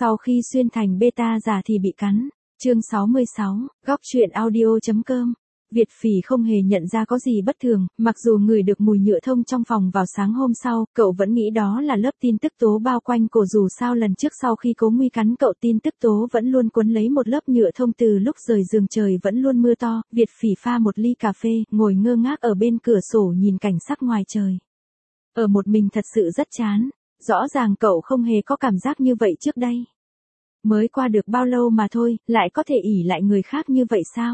Sau khi xuyên thành beta giả thì bị cắn. Chương 66, góc truyện audio.com. Việt Phỉ không hề nhận ra có gì bất thường, mặc dù ngửi được mùi nhựa thông trong phòng vào sáng hôm sau, cậu vẫn nghĩ đó là lớp tin tức tố bao quanh cổ, dù sao lần trước sau khi Cố Nguy cắn cậu tin tức tố vẫn luôn quấn lấy một lớp nhựa thông. Từ lúc rời giường trời vẫn luôn mưa to, Việt Phỉ pha một ly cà phê, ngồi ngơ ngác ở bên cửa sổ nhìn cảnh sắc ngoài trời. Ở một mình thật sự rất chán, rõ ràng cậu không hề có cảm giác như vậy trước đây. Mới qua được bao lâu mà thôi, lại có thể ỷ lại người khác như vậy sao?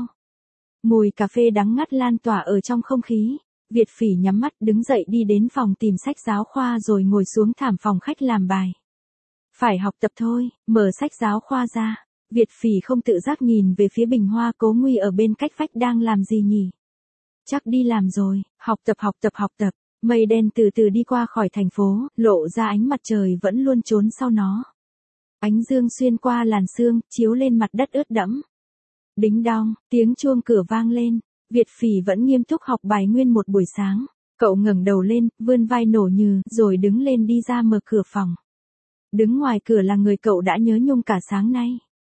Mùi cà phê đắng ngắt lan tỏa ở trong không khí. Việt Phỉ nhắm mắt đứng dậy đi đến phòng tìm sách giáo khoa rồi ngồi xuống thảm phòng khách làm bài. Phải học tập thôi, mở sách giáo khoa ra. Việt Phỉ không tự giác nhìn về phía bình hoa. Cố Nguy ở bên cách vách đang làm gì nhỉ? Chắc đi làm rồi. Học tập. Mây đen từ từ đi qua khỏi thành phố, lộ ra ánh mặt trời vẫn luôn trốn sau nó. Ánh dương xuyên qua làn sương, chiếu lên mặt đất ướt đẫm. Đính đong, tiếng chuông cửa vang lên. Việt Phỉ vẫn nghiêm túc học bài nguyên một buổi sáng. Cậu ngẩng đầu lên, vươn vai nổ nhừ, rồi đứng lên đi ra mở cửa phòng. Đứng ngoài cửa là người cậu đã nhớ nhung cả sáng nay.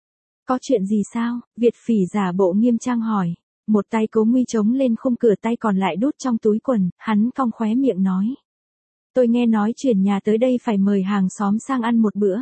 Có chuyện gì sao? Việt Phỉ giả bộ nghiêm trang hỏi. Một tay Cố Nguy chống lên khung cửa, tay còn lại đút trong túi quần, hắn cong khóe miệng nói. Tôi nghe nói chuyển nhà tới đây phải mời hàng xóm sang ăn một bữa.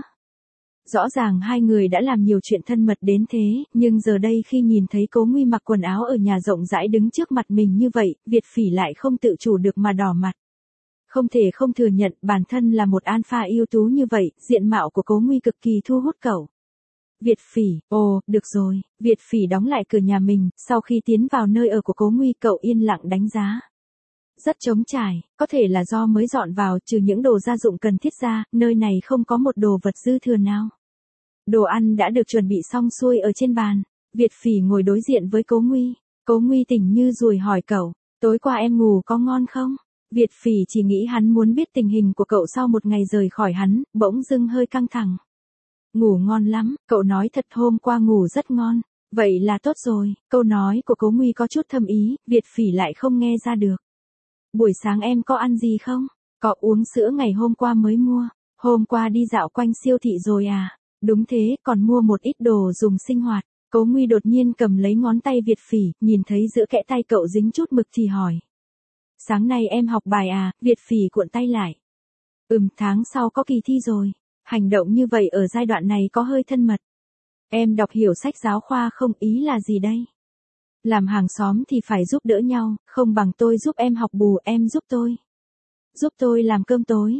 Rõ ràng hai người đã làm nhiều chuyện thân mật đến thế, nhưng giờ đây khi nhìn thấy Cố Nguy mặc quần áo ở nhà rộng rãi đứng trước mặt mình như vậy, Việt Phỉ lại không tự chủ được mà đỏ mặt. Không thể không thừa nhận bản thân là một alpha ưu tú như vậy, diện mạo của Cố Nguy cực kỳ thu hút cậu. Việt Phỉ, được rồi. Việt Phỉ đóng lại cửa nhà mình, sau khi tiến vào nơi ở của Cố Nguy cậu yên lặng đánh giá. Rất trống trải, có thể là do mới dọn vào, trừ những đồ gia dụng cần thiết ra, nơi này không có một đồ vật dư thừa nào. Đồ ăn đã được chuẩn bị xong xuôi ở trên bàn. Việt Phỉ ngồi đối diện với Cố Nguy. Cố Nguy tỉnh như ruồi hỏi cậu, tối qua em ngủ có ngon không? Việt Phỉ chỉ nghĩ hắn muốn biết tình hình của cậu sau một ngày rời khỏi hắn, bỗng dưng hơi căng thẳng. Ngủ ngon lắm, cậu nói thật, hôm qua ngủ rất ngon. Vậy là tốt rồi. Câu nói của Cố Nguy có chút thâm ý, Việt Phỉ lại không nghe ra được. Buổi sáng em có ăn gì không? Có, uống sữa ngày hôm qua mới mua. Hôm qua đi dạo quanh siêu thị rồi à? Đúng thế, còn mua một ít đồ dùng sinh hoạt. Cố Nguy đột nhiên cầm lấy ngón tay Việt Phỉ, nhìn thấy giữa kẽ tay cậu dính chút mực thì hỏi. Sáng nay em học bài à? Việt Phỉ cuộn tay lại. Tháng sau có kỳ thi rồi. Hành động như vậy ở giai đoạn này có hơi thân mật. Em đọc hiểu sách giáo khoa không? Ý là gì đây? Làm hàng xóm thì phải giúp đỡ nhau, không bằng tôi giúp em học bù, em giúp tôi. Giúp tôi làm cơm tối.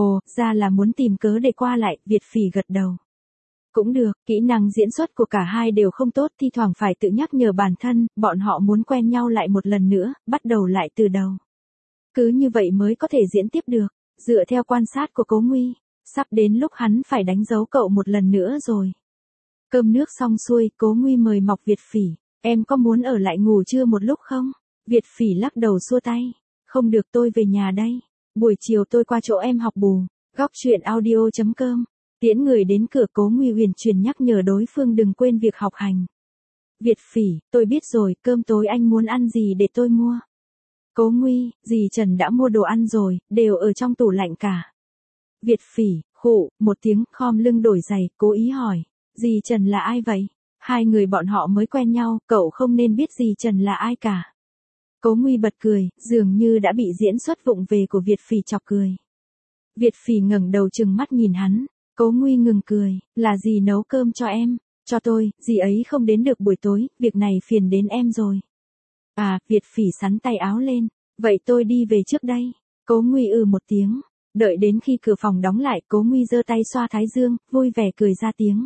Ra là muốn tìm cớ để qua lại. Việt Phỉ gật đầu. Cũng được, kỹ năng diễn xuất của cả hai đều không tốt, thi thoảng phải tự nhắc nhở bản thân, bọn họ muốn quen nhau lại một lần nữa, bắt đầu lại từ đầu. Cứ như vậy mới có thể diễn tiếp được. Dựa theo quan sát của Cố Nguy, sắp đến lúc hắn phải đánh dấu cậu một lần nữa rồi. Cơm nước xong xuôi, Cố Nguy mời mọc Việt Phỉ. Em có muốn ở lại ngủ trưa một lúc không? Việt Phỉ lắc đầu xua tay. Không được, tôi về nhà đây. Buổi chiều tôi qua chỗ em học bù. Góc truyện audio.com. Tiễn người đến cửa, Cố Nguy huyền truyền nhắc nhở đối phương đừng quên việc học hành. Việt Phỉ, tôi biết rồi, cơm tối anh muốn ăn gì để tôi mua? Cố Nguy, dì Trần đã mua đồ ăn rồi, đều ở trong tủ lạnh cả. Việt Phỉ, khụ, một tiếng, khom lưng đổi giày, cố ý hỏi. Dì Trần là ai vậy? Hai người bọn họ mới quen nhau, cậu không nên biết dì Trần là ai cả. Cố Nguy bật cười, dường như đã bị diễn xuất vụng về của Việt Phỉ chọc cười. Việt Phỉ ngẩng đầu trừng mắt nhìn hắn. Cố Nguy ngừng cười, là dì nấu cơm cho em, cho tôi, dì ấy không đến được buổi tối, việc này phiền đến em rồi. À, Việt Phỉ xắn tay áo lên, vậy tôi đi về trước đây. Cố Nguy một tiếng, đợi đến khi cửa phòng đóng lại, Cố Nguy giơ tay xoa thái dương, vui vẻ cười ra tiếng.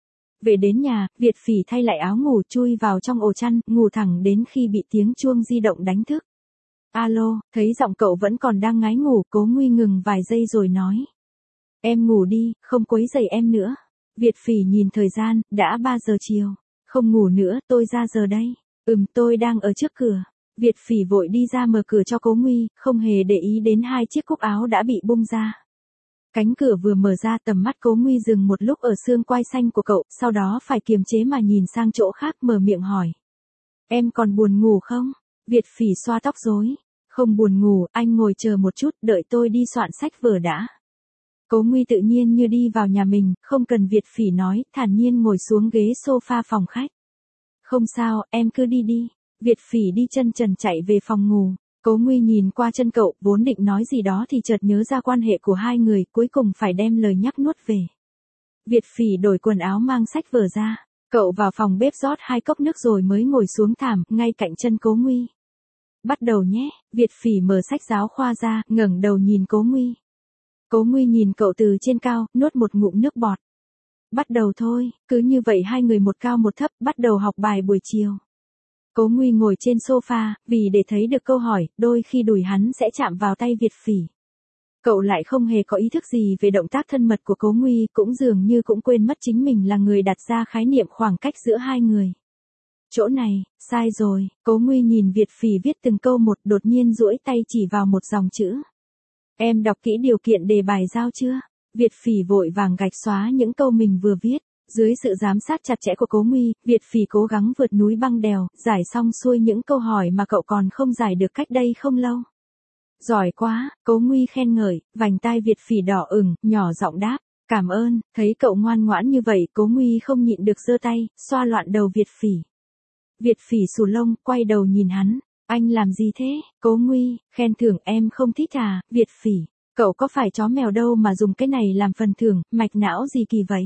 Về đến nhà, Việt Phỉ thay lại áo ngủ, chui vào trong ổ chăn, ngủ thẳng đến khi bị tiếng chuông di động đánh thức. Alo, thấy giọng cậu vẫn còn đang ngái ngủ, Cố Nguy ngừng vài giây rồi nói. Em ngủ đi, không quấy rầy em nữa. Việt Phỉ nhìn thời gian, đã 3 giờ chiều. Không ngủ nữa, tôi ra giờ đây. Tôi đang ở trước cửa. Việt Phỉ vội đi ra mở cửa cho Cố Nguy, không hề để ý đến hai chiếc cúc áo đã bị bung ra. Cánh cửa vừa mở ra, tầm mắt Cố Nguy dừng một lúc ở xương quai xanh của cậu, sau đó phải kiềm chế mà nhìn sang chỗ khác, mở miệng hỏi. Em còn buồn ngủ không? Việt Phỉ xoa tóc rối. Không buồn ngủ, anh ngồi chờ một chút, đợi tôi đi soạn sách vở đã. Cố Nguy tự nhiên như đi vào nhà mình, không cần Việt Phỉ nói, thản nhiên ngồi xuống ghế sofa phòng khách. Không sao, em cứ đi đi. Việt Phỉ đi chân trần chạy về phòng ngủ. Cố Nguy nhìn qua chân cậu, vốn định nói gì đó thì chợt nhớ ra quan hệ của hai người, cuối cùng phải đem lời nhắc nuốt về. Việt Phỉ đổi quần áo mang sách vở ra. Cậu vào phòng bếp rót 2 cốc nước rồi mới ngồi xuống thảm, ngay cạnh chân Cố Nguy. Bắt đầu nhé, Việt Phỉ mở sách giáo khoa ra, ngẩng đầu nhìn Cố Nguy. Cố Nguy nhìn cậu từ trên cao, nuốt một ngụm nước bọt. Bắt đầu thôi, cứ như vậy hai người một cao một thấp, bắt đầu học bài buổi chiều. Cố Nguy ngồi trên sofa, vì để thấy được câu hỏi, đôi khi đùi hắn sẽ chạm vào tay Việt Phỉ. Cậu lại không hề có ý thức gì về động tác thân mật của Cố Nguy, cũng dường như cũng quên mất chính mình là người đặt ra khái niệm khoảng cách giữa hai người. Chỗ này, sai rồi, Cố Nguy nhìn Việt Phỉ viết từng câu một, đột nhiên duỗi tay chỉ vào một dòng chữ. Em đọc kỹ điều kiện đề bài giao chưa? Việt Phỉ vội vàng gạch xóa những câu mình vừa viết. Dưới sự giám sát chặt chẽ của Cố Nguy, Việt Phỉ cố gắng vượt núi băng đèo, giải xong xuôi những câu hỏi mà cậu còn không giải được cách đây không lâu. Giỏi quá, Cố Nguy khen ngợi, vành tai Việt Phỉ đỏ ửng, nhỏ giọng đáp, cảm ơn. Thấy cậu ngoan ngoãn như vậy, Cố Nguy không nhịn được giơ tay, xoa loạn đầu Việt Phỉ. Việt Phỉ xù lông, quay đầu nhìn hắn, anh làm gì thế? Cố Nguy, khen thưởng em không thích à? Việt Phỉ, cậu có phải chó mèo đâu mà dùng cái này làm phần thưởng, mạch não gì kỳ vậy?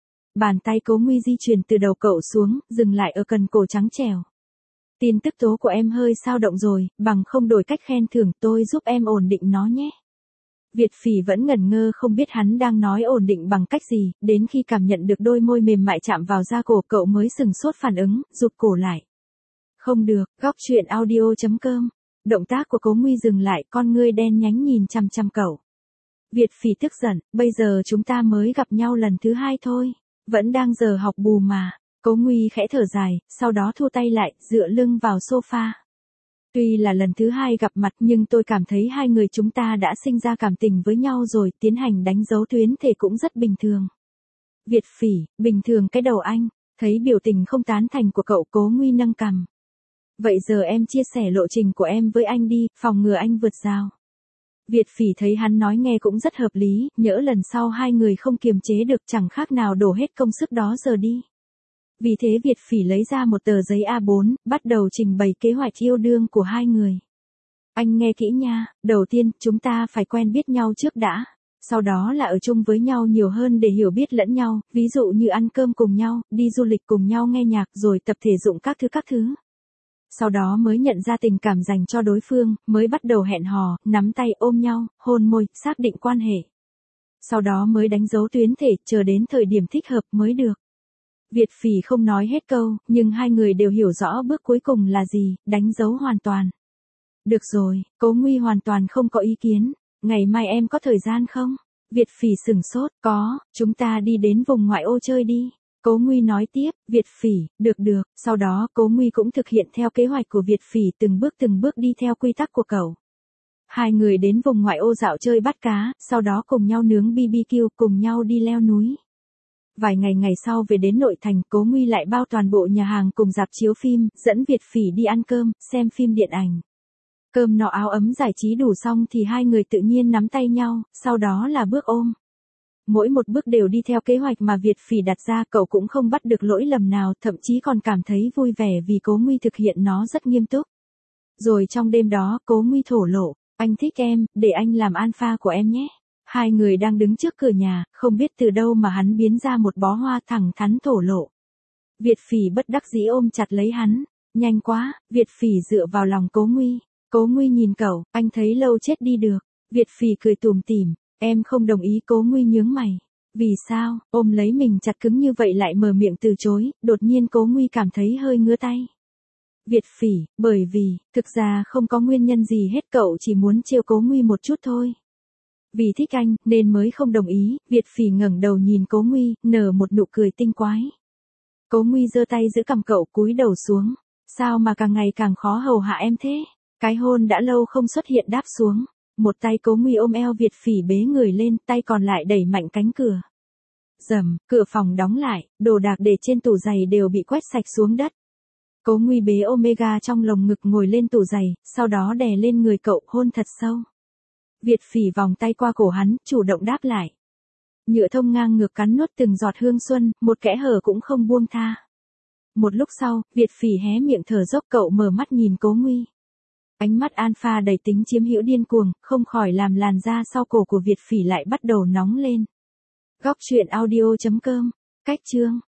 Bàn tay Cố Nguy di chuyển từ đầu cậu xuống, dừng lại ở cần cổ trắng trẻo. Tin tức tố của em hơi sao động rồi, bằng không đổi cách khen thưởng, tôi giúp em ổn định nó nhé. Việt Phỉ vẫn ngẩn ngơ không biết hắn đang nói ổn định bằng cách gì, đến khi cảm nhận được đôi môi mềm mại chạm vào da cổ cậu mới sừng sốt phản ứng, rụt cổ lại. Không được, góc truyện audio.com. Động tác của Cố Nguy dừng lại, con ngươi đen nhánh nhìn chằm chằm cậu. Việt Phỉ tức giận, bây giờ chúng ta mới gặp nhau lần thứ 2 thôi. Vẫn đang giờ học bù mà. Cố Nguy khẽ thở dài, sau đó thu tay lại, dựa lưng vào sofa. Tuy là lần thứ 2 gặp mặt nhưng tôi cảm thấy hai người chúng ta đã sinh ra cảm tình với nhau rồi, tiến hành đánh dấu tuyến thể cũng rất bình thường. Việt Phỉ, bình thường cái đầu anh. Thấy biểu tình không tán thành của cậu, Cố Nguy nâng cằm. Vậy giờ em chia sẻ lộ trình của em với anh đi, phòng ngừa anh vượt rào. Việt Phỉ thấy hắn nói nghe cũng rất hợp lý, nhỡ lần sau hai người không kiềm chế được chẳng khác nào đổ hết công sức đó giờ đi. Vì thế Việt Phỉ lấy ra một tờ giấy A4, bắt đầu trình bày kế hoạch yêu đương của hai người. Anh nghe kỹ nha, đầu tiên chúng ta phải quen biết nhau trước đã. Sau đó là ở chung với nhau nhiều hơn để hiểu biết lẫn nhau, ví dụ như ăn cơm cùng nhau, đi du lịch cùng nhau nghe nhạc rồi tập thể dụng các thứ. Sau đó mới nhận ra tình cảm dành cho đối phương, mới bắt đầu hẹn hò, nắm tay ôm nhau, hôn môi, xác định quan hệ. Sau đó mới đánh dấu tuyến thể, chờ đến thời điểm thích hợp mới được. Việt Phỉ không nói hết câu, nhưng hai người đều hiểu rõ bước cuối cùng là gì, đánh dấu hoàn toàn. Được rồi, Cố Nguy hoàn toàn không có ý kiến. Ngày mai em có thời gian không? Việt Phỉ sửng sốt, có, chúng ta đi đến vùng ngoại ô chơi đi. Cố Nguy nói tiếp, Việt Phỉ, được, sau đó Cố Nguy cũng thực hiện theo kế hoạch của Việt Phỉ từng bước đi theo quy tắc của cậu. Hai người đến vùng ngoại ô dạo chơi bắt cá, sau đó cùng nhau nướng BBQ, cùng nhau đi leo núi. Vài ngày sau về đến nội thành, Cố Nguy lại bao toàn bộ nhà hàng cùng rạp chiếu phim, dẫn Việt Phỉ đi ăn cơm, xem phim điện ảnh. Cơm nọ áo ấm giải trí đủ xong thì hai người tự nhiên nắm tay nhau, sau đó là bước ôm. Mỗi một bước đều đi theo kế hoạch mà Việt Phỉ đặt ra, cậu cũng không bắt được lỗi lầm nào, thậm chí còn cảm thấy vui vẻ vì Cố Nguy thực hiện nó rất nghiêm túc. Rồi trong đêm đó, Cố Nguy thổ lộ, anh thích em, để anh làm alpha của em nhé. Hai người đang đứng trước cửa nhà, không biết từ đâu mà hắn biến ra một bó hoa thẳng thắn thổ lộ. Việt Phỉ bất đắc dĩ ôm chặt lấy hắn, nhanh quá, Việt Phỉ dựa vào lòng Cố Nguy. Cố Nguy nhìn cậu, anh thấy lâu chết đi được. Việt Phỉ cười tủm tỉm, em không đồng ý. Cố Nguy nhướng mày. Vì sao? Ôm lấy mình chặt cứng như vậy lại mở miệng từ chối, đột nhiên Cố Nguy cảm thấy hơi ngứa tay. Việt Phỉ, bởi vì, thực ra không có nguyên nhân gì hết, cậu chỉ muốn trêu Cố Nguy một chút thôi. Vì thích anh, nên mới không đồng ý. Việt Phỉ ngẩng đầu nhìn Cố Nguy, nở một nụ cười tinh quái. Cố Nguy giơ tay giữ cằm cậu, cúi đầu xuống. Sao mà càng ngày càng khó hầu hạ em thế? Cái hôn đã lâu không xuất hiện đáp xuống. Một tay Cố Nguy ôm eo Việt Phỉ bế người lên, tay còn lại đẩy mạnh cánh cửa. Rầm, cửa phòng đóng lại, đồ đạc để trên tủ giày đều bị quét sạch xuống đất. Cố Nguy bế Omega trong lồng ngực ngồi lên tủ giày, sau đó đè lên người cậu, hôn thật sâu. Việt Phỉ vòng tay qua cổ hắn, chủ động đáp lại. Nhựa thông ngang ngược cắn nuốt từng giọt hương xuân, một kẽ hở cũng không buông tha. Một lúc sau, Việt Phỉ hé miệng thở dốc, cậu mở mắt nhìn Cố Nguy. Ánh mắt alpha đầy tính chiếm hữu điên cuồng, không khỏi làm làn da sau cổ của Việt Phỉ lại bắt đầu nóng lên. Góc truyện audio.com. Cách chương